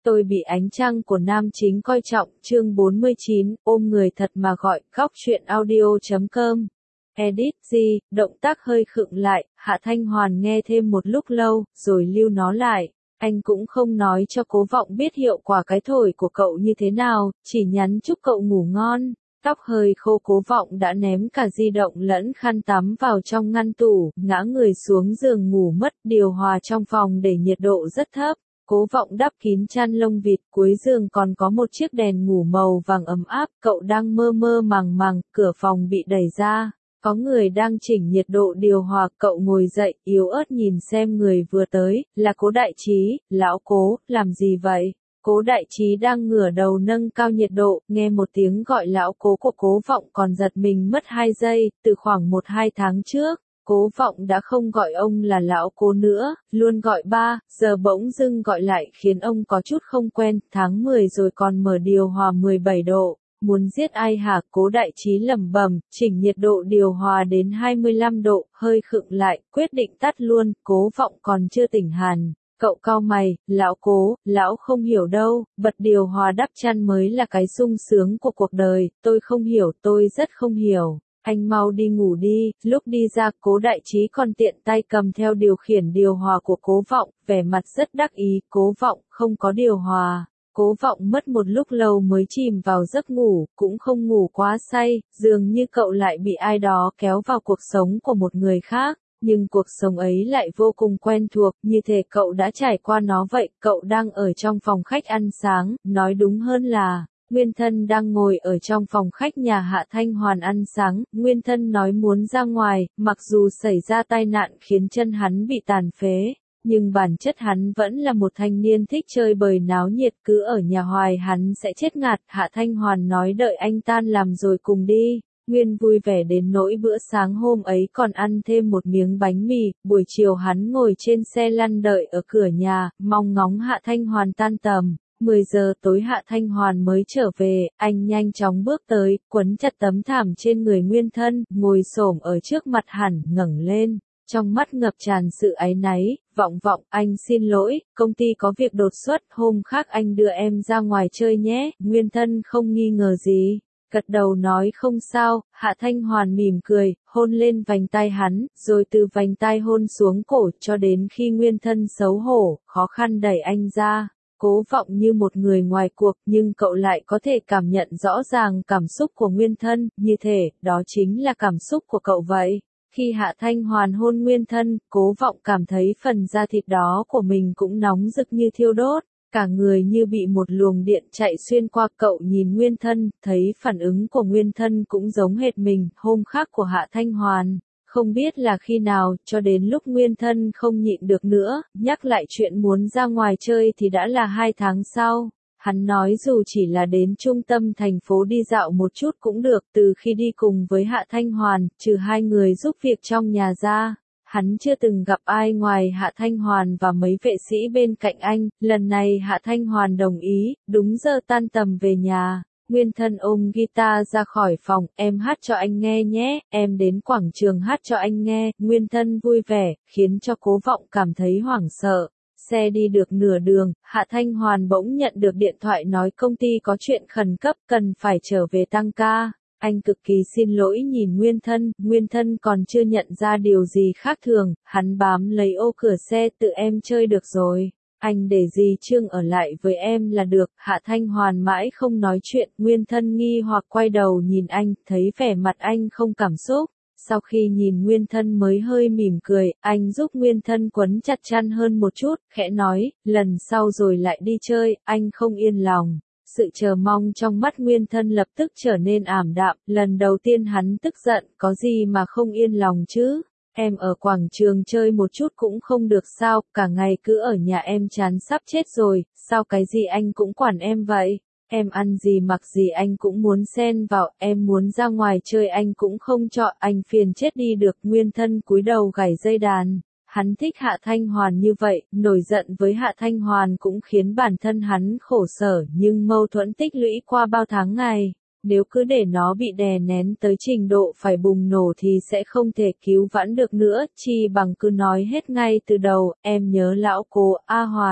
Tôi bị ánh trăng của nam chính coi trọng, chương 49, ôm người thật mà gọi, góc truyện audio.com. Edit G, động tác hơi khựng lại, Hạ Thanh Hoàn nghe thêm một lúc lâu, rồi lưu nó lại. Anh cũng không nói cho Cố Vọng biết hiệu quả cái thổi của cậu như thế nào, chỉ nhắn chúc cậu ngủ ngon. Tóc hơi khô, Cố Vọng đã ném cả di động lẫn khăn tắm vào trong ngăn tủ, ngã người xuống giường ngủ mất, điều hòa trong phòng để nhiệt độ rất thấp. Cố Vọng đắp kín chăn lông vịt, cuối giường còn có một chiếc đèn ngủ màu vàng ấm áp, cậu đang mơ mơ màng màng, cửa phòng bị đẩy ra. Có người đang chỉnh nhiệt độ điều hòa, cậu ngồi dậy, yếu ớt nhìn xem người vừa tới, là Cố Đại Trí. Lão Cố, làm gì vậy? Cố Đại Trí đang ngửa đầu nâng cao nhiệt độ, nghe một tiếng gọi lão Cố của Cố Vọng còn giật mình mất 2 giây, từ khoảng 1-2 tháng trước. Cố Vọng đã không gọi ông là lão Cố nữa, luôn gọi ba, giờ bỗng dưng gọi lại khiến ông có chút không quen. Tháng 10 rồi còn mở điều hòa 17 độ, muốn giết ai hả? Cố Đại Trí lẩm bẩm, chỉnh nhiệt độ điều hòa đến 25 độ, hơi khựng lại, quyết định tắt luôn. Cố Vọng còn chưa tỉnh hẳn, cậu cau mày, lão Cố, lão không hiểu đâu, bật điều hòa đắp chăn mới là cái sung sướng của cuộc đời, tôi không hiểu, tôi rất không hiểu. Anh mau đi ngủ đi. Lúc đi ra, Cố Đại Trí còn tiện tay cầm theo điều khiển điều hòa của Cố Vọng, vẻ mặt rất đắc ý. Cố Vọng, không có điều hòa. Cố Vọng mất một lúc lâu mới chìm vào giấc ngủ, cũng không ngủ quá say, dường như cậu lại bị ai đó kéo vào cuộc sống của một người khác, nhưng cuộc sống ấy lại vô cùng quen thuộc, như thể cậu đã trải qua nó vậy. Cậu đang ở trong phòng khách ăn sáng, nói đúng hơn là Nguyên Thân đang ngồi ở trong phòng khách nhà Hạ Thanh Hoàn ăn sáng. Nguyên Thân nói muốn ra ngoài, mặc dù xảy ra tai nạn khiến chân hắn bị tàn phế, nhưng bản chất hắn vẫn là một thanh niên thích chơi bời náo nhiệt, cứ ở nhà hoài hắn sẽ chết ngạt. Hạ Thanh Hoàn nói đợi anh tan làm rồi cùng đi. Nguyên vui vẻ đến nỗi bữa sáng hôm ấy còn ăn thêm một miếng bánh mì. Buổi chiều hắn ngồi trên xe lăn đợi ở cửa nhà, mong ngóng Hạ Thanh Hoàn tan tầm. 10 giờ tối Hạ Thanh Hoàn mới trở về, anh nhanh chóng bước tới, quấn chặt tấm thảm trên người Nguyên Thân, ngồi xổm ở trước mặt hắn, ngẩng lên, trong mắt ngập tràn sự áy náy. Vọng Vọng, anh xin lỗi, công ty có việc đột xuất, hôm khác anh đưa em ra ngoài chơi nhé. Nguyên Thân không nghi ngờ gì, gật đầu nói không sao. Hạ Thanh Hoàn mỉm cười, hôn lên vành tai hắn, rồi từ vành tai hôn xuống cổ, cho đến khi Nguyên Thân xấu hổ, khó khăn đẩy anh ra. Cố Vọng như một người ngoài cuộc, nhưng cậu lại có thể cảm nhận rõ ràng cảm xúc của Nguyên Thân, như thể, đó chính là cảm xúc của cậu vậy. Khi Hạ Thanh Hoàn hôn Nguyên Thân, Cố Vọng cảm thấy phần da thịt đó của mình cũng nóng rực như thiêu đốt, cả người như bị một luồng điện chạy xuyên qua. Cậu nhìn Nguyên Thân, thấy phản ứng của Nguyên Thân cũng giống hệt mình, hôm khác của Hạ Thanh Hoàn. Không biết là khi nào, cho đến lúc Nguyên Thân không nhịn được nữa, nhắc lại chuyện muốn ra ngoài chơi thì đã là 2 tháng sau. Hắn nói dù chỉ là đến trung tâm thành phố đi dạo một chút cũng được. Từ khi đi cùng với Hạ Thanh Hoàn, trừ 2 người giúp việc trong nhà ra, hắn chưa từng gặp ai ngoài Hạ Thanh Hoàn và mấy vệ sĩ bên cạnh anh. Lần này Hạ Thanh Hoàn đồng ý, đúng giờ tan tầm về nhà. Nguyên Thân ôm guitar ra khỏi phòng, em hát cho anh nghe nhé, em đến quảng trường hát cho anh nghe. Nguyên Thân vui vẻ, khiến cho Cố Vọng cảm thấy hoảng sợ. Xe đi được nửa đường, Hạ Thanh Hoàn bỗng nhận được điện thoại nói công ty có chuyện khẩn cấp, cần phải trở về tăng ca. Anh cực kỳ xin lỗi nhìn Nguyên Thân còn chưa nhận ra điều gì khác thường, hắn bám lấy ô cửa xe, tự em chơi được rồi. Anh để dì Trương ở lại với em là được. Hạ Thanh Hoàn mãi không nói chuyện, Nguyên Thân nghi hoặc quay đầu nhìn anh, thấy vẻ mặt anh không cảm xúc. Sau khi nhìn Nguyên Thân mới hơi mỉm cười, anh giúp Nguyên Thân quấn chặt chăn hơn một chút, khẽ nói, lần sau rồi lại đi chơi. Anh không yên lòng. Sự chờ mong trong mắt Nguyên Thân lập tức trở nên ảm đạm, lần đầu tiên hắn tức giận, có gì mà không yên lòng chứ? Em ở quảng trường chơi một chút cũng không được sao, cả ngày cứ ở nhà em chán sắp chết rồi, sao cái gì anh cũng quản em vậy? Em ăn gì mặc gì anh cũng muốn xen vào, em muốn ra ngoài chơi anh cũng không cho, anh phiền chết đi được. Nguyên Thân cúi đầu gảy dây đàn. Hắn thích Hạ Thanh Hoàn như vậy, nổi giận với Hạ Thanh Hoàn cũng khiến bản thân hắn khổ sở, nhưng mâu thuẫn tích lũy qua bao tháng ngày, nếu cứ để nó bị đè nén tới trình độ phải bùng nổ thì sẽ không thể cứu vãn được nữa, chi bằng cứ nói hết ngay từ đầu, em nhớ lão Cố, A Hoàn.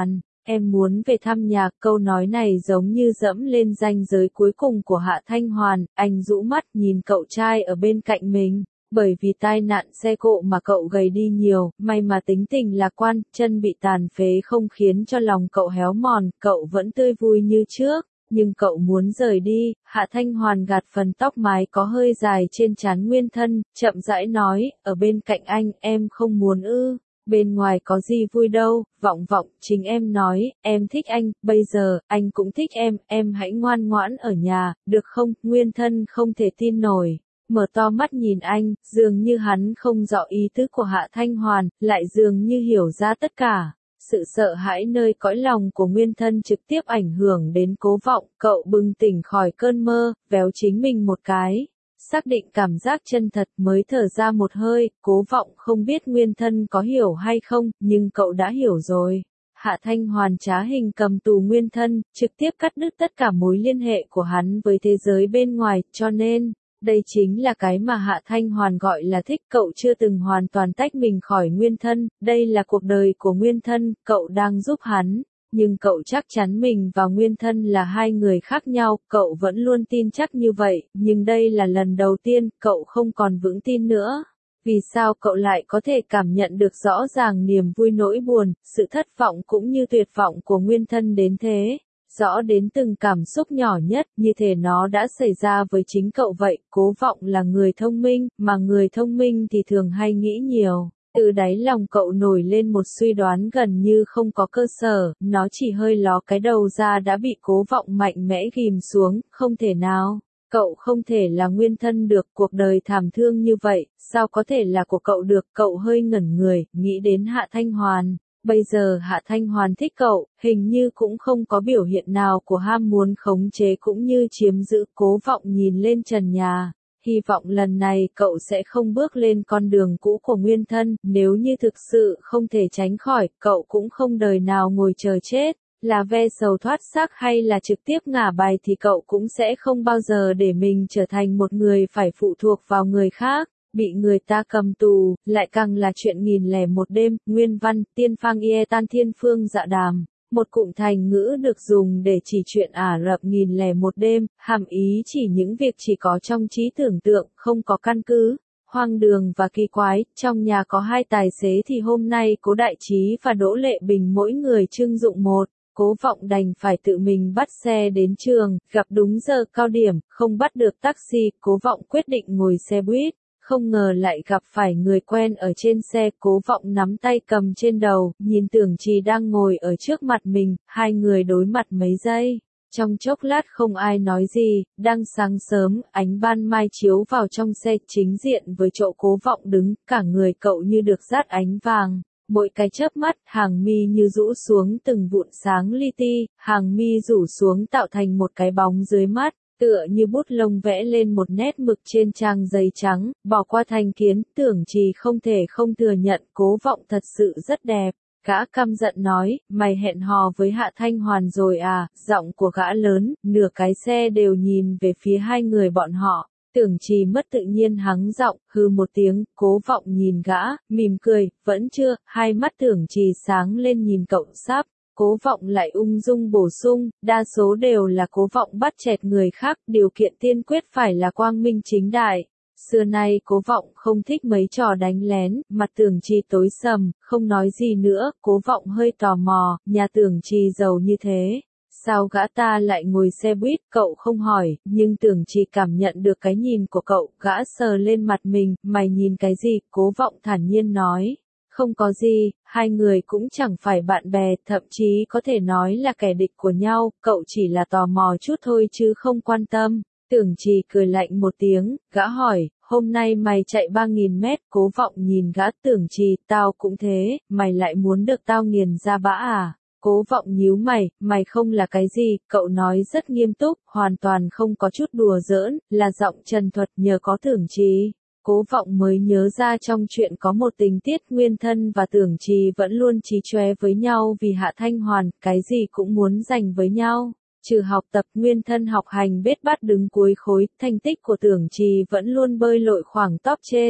Em muốn về thăm nhà, câu nói này giống như dẫm lên ranh giới cuối cùng của Hạ Thanh Hoàn, anh rũ mắt nhìn cậu trai ở bên cạnh mình. Bởi vì tai nạn xe cộ mà cậu gầy đi nhiều, may mà tính tình lạc quan, chân bị tàn phế không khiến cho lòng cậu héo mòn, cậu vẫn tươi vui như trước. Nhưng cậu muốn rời đi, Hạ Thanh Hoàn gạt phần tóc mái có hơi dài trên trán Nguyên Thân, chậm rãi nói, ở bên cạnh anh, em không muốn ư. Bên ngoài có gì vui đâu, Vọng Vọng, chính em nói, em thích anh, bây giờ, anh cũng thích em hãy ngoan ngoãn ở nhà, được không? Nguyên Thân không thể tin nổi, mở to mắt nhìn anh, dường như hắn không rõ ý tứ của Hạ Thanh Hoàn, lại dường như hiểu ra tất cả. Sự sợ hãi nơi cõi lòng của Nguyên Thân trực tiếp ảnh hưởng đến Cố Vọng, cậu bừng tỉnh khỏi cơn mơ, véo chính mình một cái. Xác định cảm giác chân thật mới thở ra một hơi, Cố Vọng không biết Nguyên Thân có hiểu hay không, nhưng cậu đã hiểu rồi. Hạ Thanh Hoàn trá hình cầm tù Nguyên Thân, trực tiếp cắt đứt tất cả mối liên hệ của hắn với thế giới bên ngoài, cho nên, đây chính là cái mà Hạ Thanh Hoàn gọi là thích. Cậu chưa từng hoàn toàn tách mình khỏi Nguyên Thân, đây là cuộc đời của Nguyên Thân, cậu đang giúp hắn. Nhưng cậu chắc chắn mình và Nguyên Thân là hai người khác nhau, cậu vẫn luôn tin chắc như vậy, nhưng đây là lần đầu tiên, cậu không còn vững tin nữa. Vì sao cậu lại có thể cảm nhận được rõ ràng niềm vui nỗi buồn, sự thất vọng cũng như tuyệt vọng của Nguyên Thân đến thế? Rõ đến từng cảm xúc nhỏ nhất, như thể nó đã xảy ra với chính cậu vậy. Cố Vọng là người thông minh, mà người thông minh thì thường hay nghĩ nhiều. Từ đáy lòng cậu nổi lên một suy đoán gần như không có cơ sở, nó chỉ hơi ló cái đầu ra đã bị Cố Vọng mạnh mẽ ghim xuống, không thể nào. Cậu không thể là Nguyên Thân được, cuộc đời thảm thương như vậy, sao có thể là của cậu được? Cậu hơi ngẩn người, nghĩ đến Hạ Thanh Hoàn. Bây giờ Hạ Thanh Hoàn thích cậu, hình như cũng không có biểu hiện nào của ham muốn khống chế cũng như chiếm giữ. Cố Vọng nhìn lên trần nhà, hy vọng lần này cậu sẽ không bước lên con đường cũ của Nguyên Thân, nếu như thực sự không thể tránh khỏi, cậu cũng không đời nào ngồi chờ chết, là ve sầu thoát xác hay là trực tiếp ngả bài thì cậu cũng sẽ không bao giờ để mình trở thành một người phải phụ thuộc vào người khác. Bị người ta cầm tù, lại càng là chuyện 1001 đêm. Nguyên văn, Tiên Phang Ie Tan Thiên Phương Dạ Đàm. Một cụm thành ngữ được dùng để chỉ chuyện Ả Rập 1001 đêm, hàm ý chỉ những việc chỉ có trong trí tưởng tượng, không có căn cứ. Hoang đường và kỳ quái, trong nhà có hai tài xế thì hôm nay Cố Đại Trí và Đỗ Lệ Bình mỗi người trưng dụng một. Cố Vọng đành phải tự mình bắt xe đến trường, gặp đúng giờ cao điểm, không bắt được taxi, Cố Vọng quyết định ngồi xe buýt. Không ngờ lại gặp phải người quen ở trên xe. Cố Vọng nắm tay cầm trên đầu, nhìn Tưởng Trì đang ngồi ở trước mặt mình, hai người đối mặt mấy giây. Trong chốc lát không ai nói gì, đang sáng sớm, ánh ban mai chiếu vào trong xe chính diện với chỗ Cố Vọng đứng, cả người cậu như được dát ánh vàng. Mỗi cái chớp mắt, hàng mi như rũ xuống từng vụn sáng li ti, hàng mi rủ xuống tạo thành một cái bóng dưới mắt. Tựa như bút lông vẽ lên một nét mực trên trang giấy trắng, bỏ qua thành kiến. Tưởng Trì không thể không thừa nhận Cố Vọng thật sự rất đẹp. Gã căm giận nói, mày hẹn hò với Hạ Thanh Hoàn rồi à? Giọng của gã lớn, nửa cái xe đều nhìn về phía hai người bọn họ. Tưởng Trì mất tự nhiên hắng giọng, hừ một tiếng. Cố Vọng nhìn gã, mỉm cười, vẫn chưa. Hai mắt Tưởng Trì sáng lên nhìn cậu sắp. Cố Vọng lại ung dung bổ sung, đa số đều là Cố Vọng bắt chẹt người khác, điều kiện tiên quyết phải là quang minh chính đại. Xưa nay Cố Vọng không thích mấy trò đánh lén, mặt Tưởng Trì tối sầm, không nói gì nữa. Cố Vọng hơi tò mò, nhà Tưởng Trì giàu như thế, sao gã ta lại ngồi xe buýt? Cậu không hỏi, nhưng Tưởng Trì cảm nhận được cái nhìn của cậu. Gã sờ lên mặt mình, mày nhìn cái gì? Cố Vọng thản nhiên nói. Không có gì, hai người cũng chẳng phải bạn bè, thậm chí có thể nói là kẻ địch của nhau, cậu chỉ là tò mò chút thôi chứ không quan tâm. Tưởng Trì cười lạnh một tiếng, gã hỏi, hôm nay mày chạy 3.000 mét, Cố Vọng nhìn gã. Tưởng Trì, tao cũng thế, mày lại muốn được tao nghiền ra bã à? Cố Vọng nhíu mày, mày không là cái gì? Cậu nói rất nghiêm túc, hoàn toàn không có chút đùa giỡn, là giọng trần thuật. Nhờ có Tưởng Trì, Cố Vọng mới nhớ ra trong chuyện có một tình tiết Nguyên Thân và Tưởng Trì vẫn luôn chí chóe với nhau vì Hạ Thanh Hoàn, cái gì cũng muốn giành với nhau. Trừ học tập, Nguyên Thân học hành bết bát đứng cuối khối, thành tích của Tưởng Trì vẫn luôn bơi lội khoảng top trên.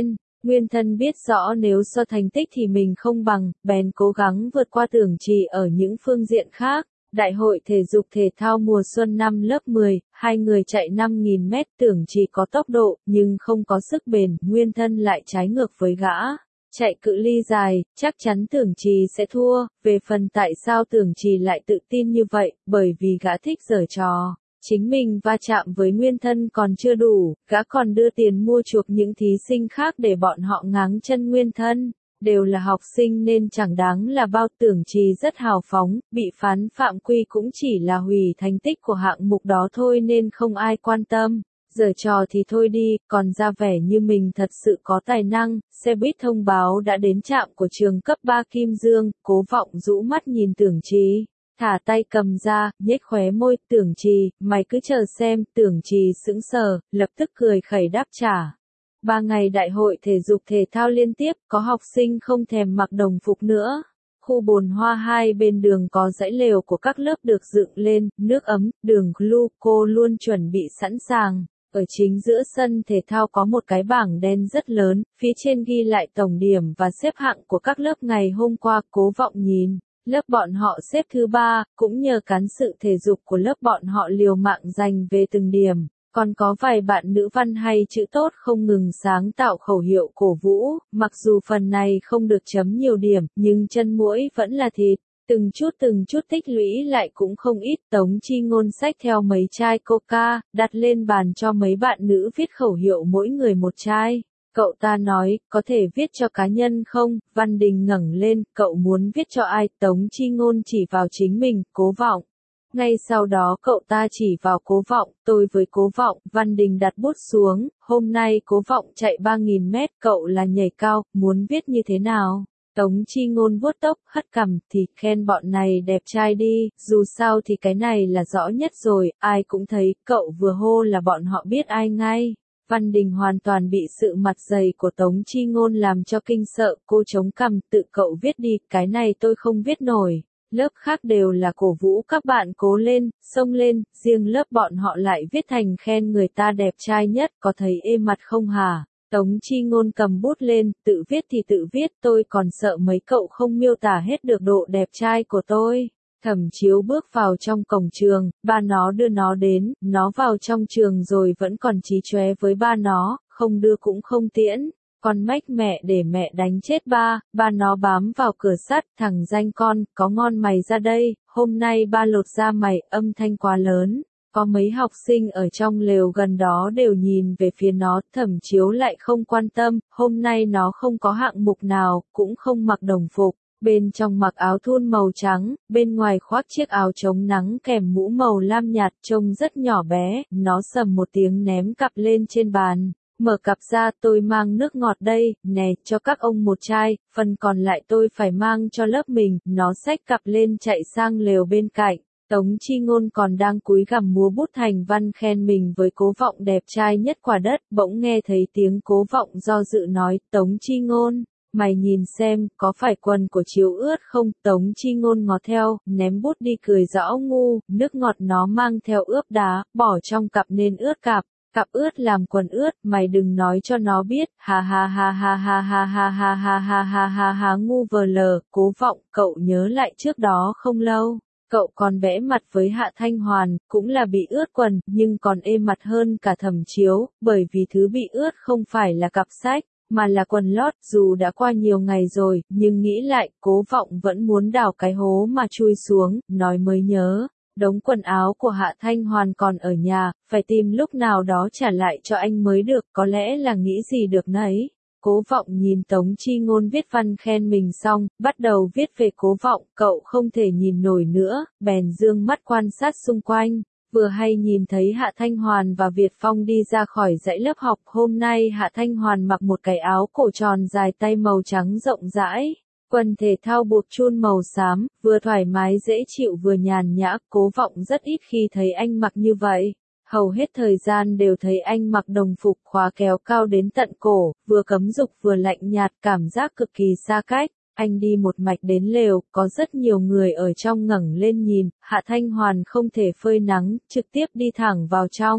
Nguyên thân biết rõ nếu so thành tích thì mình không bằng, bèn cố gắng vượt qua Tưởng Trì ở những phương diện khác. Đại hội thể dục thể thao mùa xuân năm lớp 10, hai người chạy 5.000 mét. Tưởng Trì có tốc độ, nhưng không có sức bền, Nguyên thân lại trái ngược với gã. Chạy cự ly dài, chắc chắn Tưởng Trì sẽ thua. Về phần tại sao Tưởng Trì lại tự tin như vậy, bởi vì gã thích giở trò. Chính mình va chạm với Nguyên thân còn chưa đủ, gã còn đưa tiền mua chuộc những thí sinh khác để bọn họ ngáng chân Nguyên thân. Đều là học sinh nên chẳng đáng là bao. Tưởng Trì rất hào phóng, bị phán phạm quy cũng chỉ là hủy thành tích của hạng mục đó thôi nên không ai quan tâm. Giở trò thì thôi đi, còn ra vẻ như mình thật sự có tài năng. Xe buýt thông báo đã đến trạm của trường cấp 3 Kim Dương, Cố Vọng rũ mắt nhìn Tưởng Trì. Thả tay cầm ra, nhếch khóe môi. Tưởng Trì, mày cứ chờ xem. Tưởng Trì sững sờ, lập tức cười khẩy đáp trả. 3 ngày đại hội thể dục thể thao liên tiếp, có học sinh không thèm mặc đồng phục nữa. Khu bồn hoa hai bên đường có dãy lều của các lớp được dựng lên, nước ấm, đường gluco luôn chuẩn bị sẵn sàng. Ở chính giữa sân thể thao có một cái bảng đen rất lớn, phía trên ghi lại tổng điểm và xếp hạng của các lớp ngày hôm qua. Cố Vọng nhìn, lớp bọn họ xếp thứ 3, cũng nhờ cán sự thể dục của lớp bọn họ liều mạng giành về từng điểm. Còn có vài bạn nữ văn hay chữ tốt không ngừng sáng tạo khẩu hiệu cổ vũ, mặc dù phần này không được chấm nhiều điểm, nhưng chân muỗi vẫn là thịt. Từng chút tích lũy lại cũng không ít. Tống Chi Ngôn xách theo mấy chai coca, đặt lên bàn cho mấy bạn nữ viết khẩu hiệu mỗi người một chai. Cậu ta nói, có thể viết cho cá nhân không? Văn Đình ngẩng lên, cậu muốn viết cho ai? Tống Chi Ngôn chỉ vào chính mình, Cố Vọng. Ngay sau đó cậu ta chỉ vào Cố Vọng, tôi với Cố Vọng. Văn Đình đặt bút xuống, hôm nay Cố Vọng chạy 3.000 mét, cậu là nhảy cao, muốn viết như thế nào? Tống Chi Ngôn vuốt tóc, hất cằm, thì khen bọn này đẹp trai đi, dù sao thì cái này là rõ nhất rồi, ai cũng thấy, cậu vừa hô là bọn họ biết ai ngay. Văn Đình hoàn toàn bị sự mặt dày của Tống Chi Ngôn làm cho kinh sợ, cô chống cằm, tự cậu viết đi, cái này tôi không viết nổi. Lớp khác đều là cổ vũ các bạn cố lên, xông lên, riêng lớp bọn họ lại viết thành khen người ta đẹp trai nhất, có thấy ê mặt không hả? Tống Chi Ngôn cầm bút lên, tự viết thì tự viết, tôi còn sợ mấy cậu không miêu tả hết được độ đẹp trai của tôi. Thẩm Chiếu bước vào trong cổng trường, ba nó đưa nó đến, nó vào trong trường rồi vẫn còn chí chóe với ba nó, không đưa cũng không tiễn. Con mách mẹ để mẹ đánh chết ba nó bám vào cửa sắt, thằng danh con, có ngon mày ra đây, hôm nay ba lột da mày, âm thanh quá lớn. Có mấy học sinh ở trong lều gần đó đều nhìn về phía nó, Thẩm Chiếu lại không quan tâm, hôm nay nó không có hạng mục nào, cũng không mặc đồng phục. Bên trong mặc áo thun màu trắng, bên ngoài khoác chiếc áo chống nắng kèm mũ màu lam nhạt, trông rất nhỏ bé. Nó sầm một tiếng ném cặp lên trên bàn. Mở cặp ra, tôi mang nước ngọt đây, nè, cho các ông một chai, phần còn lại tôi phải mang cho lớp mình. Nó xách cặp lên chạy sang lều bên cạnh. Tống Chi Ngôn còn đang cúi gằm múa bút thành văn khen mình với Cố Vọng đẹp trai nhất quả đất, bỗng nghe thấy tiếng Cố Vọng do dự nói, Tống Chi Ngôn, mày nhìn xem, có phải quần của Chiếu ướt không? Tống Chi Ngôn ngó theo, ném bút đi cười rõ ngu, nước ngọt nó mang theo ướp đá, bỏ trong cặp nên ướt cặp. Cặp ướt làm quần ướt, mày đừng nói cho nó biết, ha ha ha ha ha ha ha ha ha ha ha ha ha ngu vờ lờ. Cố Vọng, cậu nhớ lại trước đó không lâu, cậu còn vẽ mặt với Hạ Thanh Hoàn, cũng là bị ướt quần, nhưng còn êm mặt hơn cả Thẩm Chiếu, bởi vì thứ bị ướt không phải là cặp sách, mà là quần lót. Dù đã qua nhiều ngày rồi, nhưng nghĩ lại, Cố Vọng vẫn muốn đào cái hố mà chui xuống, nói mới nhớ. Đống quần áo của Hạ Thanh Hoàn còn ở nhà, phải tìm lúc nào đó trả lại cho anh mới được, có lẽ là nghĩ gì được nấy. Cố Vọng nhìn Tống Chi Ngôn viết văn khen mình xong, bắt đầu viết về Cố Vọng, cậu không thể nhìn nổi nữa, bèn dương mắt quan sát xung quanh. Vừa hay nhìn thấy Hạ Thanh Hoàn và Việt Phong đi ra khỏi dãy lớp học, hôm nay Hạ Thanh Hoàn mặc một cái áo cổ tròn dài tay màu trắng rộng rãi. Quần thể thao buộc chun màu xám, vừa thoải mái dễ chịu vừa nhàn nhã. Cố Vọng rất ít khi thấy anh mặc như vậy. Hầu hết thời gian đều thấy anh mặc đồng phục khóa kéo cao đến tận cổ, vừa cấm dục vừa lạnh nhạt, cảm giác cực kỳ xa cách. Anh đi một mạch đến lều, có rất nhiều người ở trong ngẩng lên nhìn, Hạ Thanh Hoàn không thể phơi nắng, trực tiếp đi thẳng vào trong.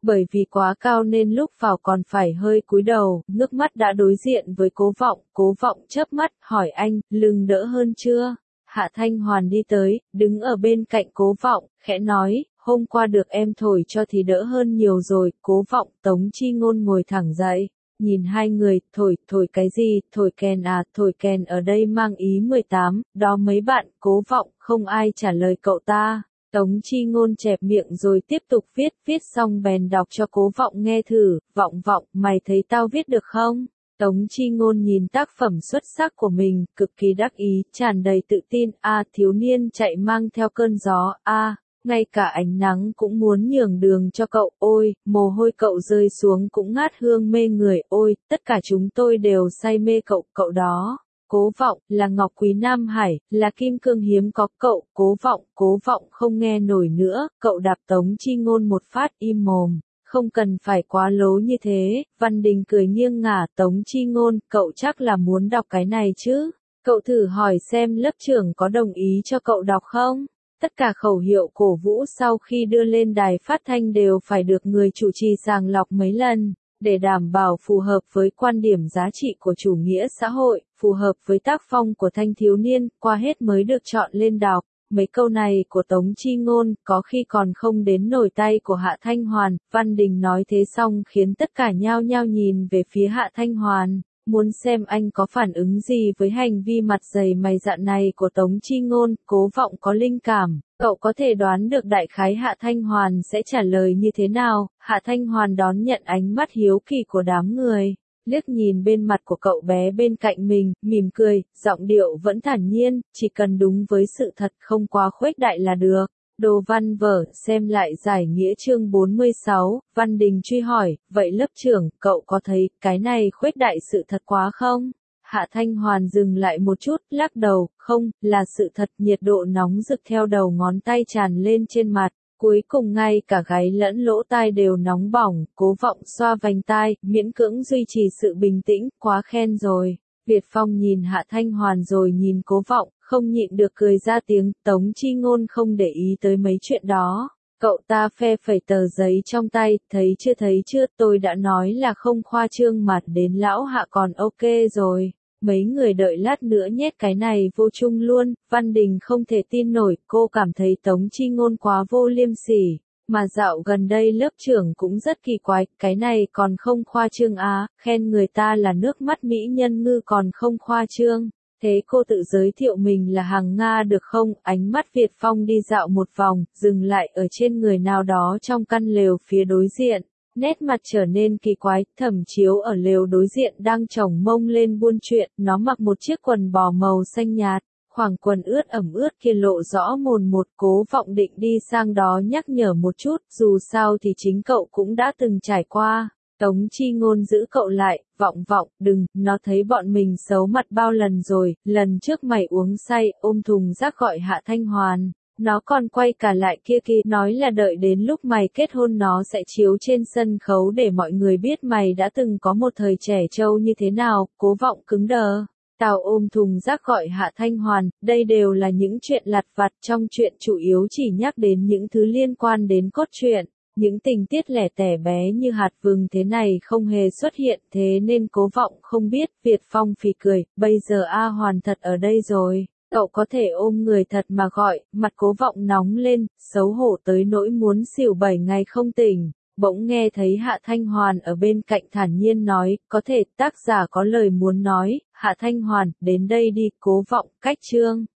Bởi vì quá cao nên lúc vào còn phải hơi cúi đầu, nước mắt đã đối diện với Cố Vọng chớp mắt, hỏi anh, lưng đỡ hơn chưa? Hạ Thanh Hoàn đi tới, đứng ở bên cạnh Cố Vọng, khẽ nói, hôm qua được em thổi cho thì đỡ hơn nhiều rồi. Cố Vọng, Tống Chi Ngôn ngồi thẳng dậy, nhìn hai người, thổi cái gì, thổi kèn à, thổi kèn ở đây mang ý 18, đó mấy bạn. Cố Vọng, không ai trả lời cậu ta. Tống Chi Ngôn chẹp miệng rồi tiếp tục viết xong bèn đọc cho Cố Vọng nghe thử, Vọng, mày thấy tao viết được không? Tống Chi Ngôn nhìn tác phẩm xuất sắc của mình, cực kỳ đắc ý, tràn đầy tự tin, thiếu niên chạy mang theo cơn gió, ngay cả ánh nắng cũng muốn nhường đường cho cậu, ôi, mồ hôi cậu rơi xuống cũng ngát hương mê người, ôi, tất cả chúng tôi đều say mê cậu đó. Cố Vọng, là ngọc quý Nam Hải, là kim cương hiếm có, Cố Vọng không nghe nổi nữa, cậu đạp Tống Chi Ngôn một phát, im mồm, không cần phải quá lố như thế. Văn Đình cười nghiêng ngả, Tống Chi Ngôn, cậu chắc là muốn đọc cái này chứ? Cậu thử hỏi xem lớp trưởng có đồng ý cho cậu đọc không? Tất cả khẩu hiệu cổ vũ sau khi đưa lên đài phát thanh đều phải được người chủ trì sàng lọc mấy lần, để đảm bảo phù hợp với quan điểm giá trị của chủ nghĩa xã hội, phù hợp với tác phong của thanh thiếu niên, qua hết mới được chọn lên đọc. Mấy câu này của Tống Chi Ngôn có khi còn không đến nổi tay của Hạ Thanh Hoàn. Văn Đình nói thế xong khiến tất cả nhao nhao nhìn về phía Hạ Thanh Hoàn, muốn xem anh có phản ứng gì với hành vi mặt dày mày dạn này của Tống Chi Ngôn. Cố Vọng có linh cảm, cậu có thể đoán được đại khái Hạ Thanh Hoàn sẽ trả lời như thế nào. Hạ Thanh Hoàn đón nhận ánh mắt hiếu kỳ của đám người, liếc nhìn bên mặt của cậu bé bên cạnh mình, mỉm cười, giọng điệu vẫn thản nhiên, chỉ cần đúng với sự thật, không quá khuếch đại là được. Đồ văn vở, xem lại giải nghĩa chương 46, Văn Đình truy hỏi, vậy lớp trưởng, cậu có thấy cái này khuếch đại sự thật quá không? Hạ Thanh Hoàn dừng lại một chút, lắc đầu, không, là sự thật. Nhiệt độ nóng rực theo đầu ngón tay tràn lên trên mặt, cuối cùng ngay cả gáy lẫn lỗ tai đều nóng bỏng. Cố Vọng xoa vành tai, miễn cưỡng duy trì sự bình tĩnh, quá khen rồi. Việt Phong nhìn Hạ Thanh Hoàn rồi nhìn Cố Vọng, không nhịn được cười ra tiếng. Tống Chi Ngôn không để ý tới mấy chuyện đó. Cậu ta phe phẩy tờ giấy trong tay, thấy chưa, tôi đã nói là không khoa trương mà, đến lão Hạ còn ok rồi. Mấy người đợi lát nữa nhét cái này vô chung luôn. Văn Đình không thể tin nổi, cô cảm thấy Tống Chi Ngôn quá vô liêm sỉ. Mà dạo gần đây lớp trưởng cũng rất kỳ quái, cái này còn không khoa trương khen người ta là nước mắt mỹ nhân ngư còn không khoa trương. Thế cô tự giới thiệu mình là hàng Nga được không? Ánh mắt Việt Phong đi dạo một vòng, dừng lại ở trên người nào đó trong căn lều phía đối diện. Nét mặt trở nên kỳ quái, Thẩm Chiếu ở lều đối diện đang chồng mông lên buôn chuyện, nó mặc một chiếc quần bò màu xanh nhạt. Khoảng quần ẩm ướt kia lộ rõ mồn một. Cố Vọng định đi sang đó nhắc nhở một chút, dù sao thì chính cậu cũng đã từng trải qua. Tống Chi Ngôn giữ cậu lại, Vọng, đừng, nó thấy bọn mình xấu mặt bao lần rồi, lần trước mày uống say, ôm thùng rác gọi Hạ Thanh Hoàn. Nó còn quay cả lại kia nói là đợi đến lúc mày kết hôn nó sẽ chiếu trên sân khấu để mọi người biết mày đã từng có một thời trẻ trâu như thế nào. Cố Vọng cứng đờ. Tao ôm thùng rác gọi Hạ Thanh Hoàn, đây đều là những chuyện lặt vặt, trong chuyện chủ yếu chỉ nhắc đến những thứ liên quan đến cốt truyện. Những tình tiết lẻ tẻ bé như hạt vừng thế này không hề xuất hiện, thế nên Cố Vọng không biết. Việt Phong phì cười, bây giờ A Hoàn thật ở đây rồi, cậu có thể ôm người thật mà gọi. Mặt Cố Vọng nóng lên, xấu hổ tới nỗi muốn xỉu 7 ngày không tỉnh. Bỗng nghe thấy Hạ Thanh Hoàn ở bên cạnh thản nhiên nói, có thể tác giả có lời muốn nói. Hạ Thanh Hoàn, đến đây đi. Cố Vọng cách chương.